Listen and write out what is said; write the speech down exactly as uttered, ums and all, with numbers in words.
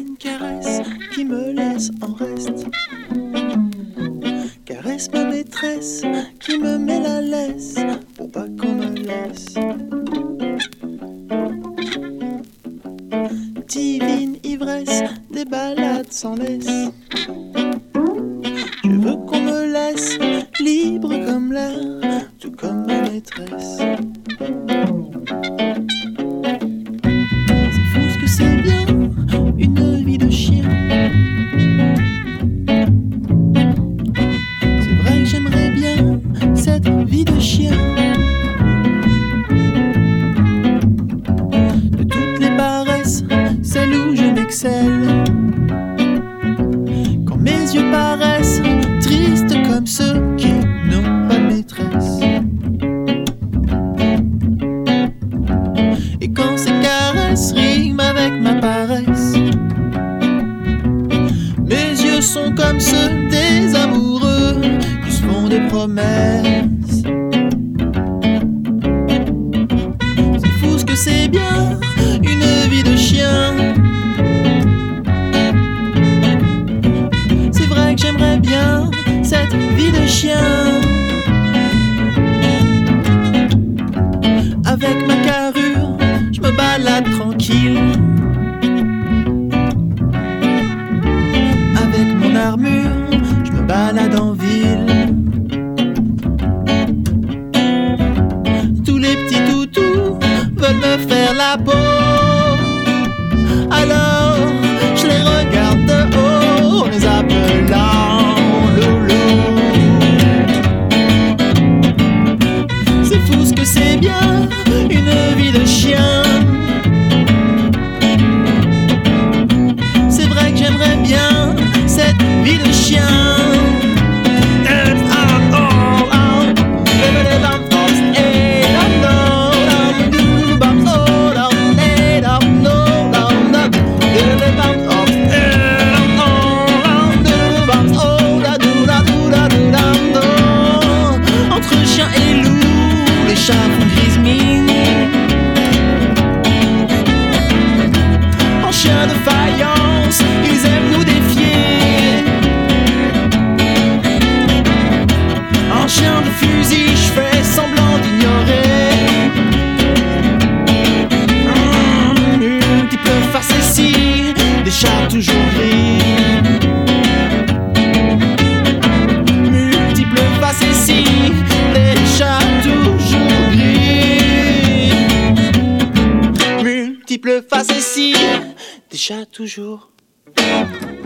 une caresse qui me laisse en reste. Caresse ma maîtresse qui me met la laisse pour pas qu'on me laisse. Divine ivresse, des balades sans laisse. Je veux qu'on me laisse libre comme l'air, tout comme ma maîtresse. C'est fou ce que c'est bien, une vie de chien. C'est vrai que j'aimerais bien cette vie de chien. De toutes les paresses, celle où je m'excelle. Quand mes yeux paraissent tristes comme ceux qui n'ont pas de maîtresse. Et quand ces caresses riment avec ma paresse, mes yeux sont comme ceux des amoureux qui se font des promesses. C'est fou ce que c'est bien, une vie de chien. C'est vrai que j'aimerais bien cette vie de chien. Avec ma carrure, je me balade tranquille. Avec mon armure, je me balade en ville. Tous les petits toutous veulent me faire la peau. Alors, je les regarde de haut, en les appelant loulou. C'est fou ce que c'est bien, une vie de chien. C'est vrai que j'aimerais bien cette vie de chien. Entre chien et loup, les chats font grise mine. En chien de faïence, ils aiment nous défier. En chien de fusil, je fais semblant d'ignorer. Mmh, multiples facéties, des chats toujours gris. Multiples facéties, des chats toujours gris. Multiples facéties, des chats toujours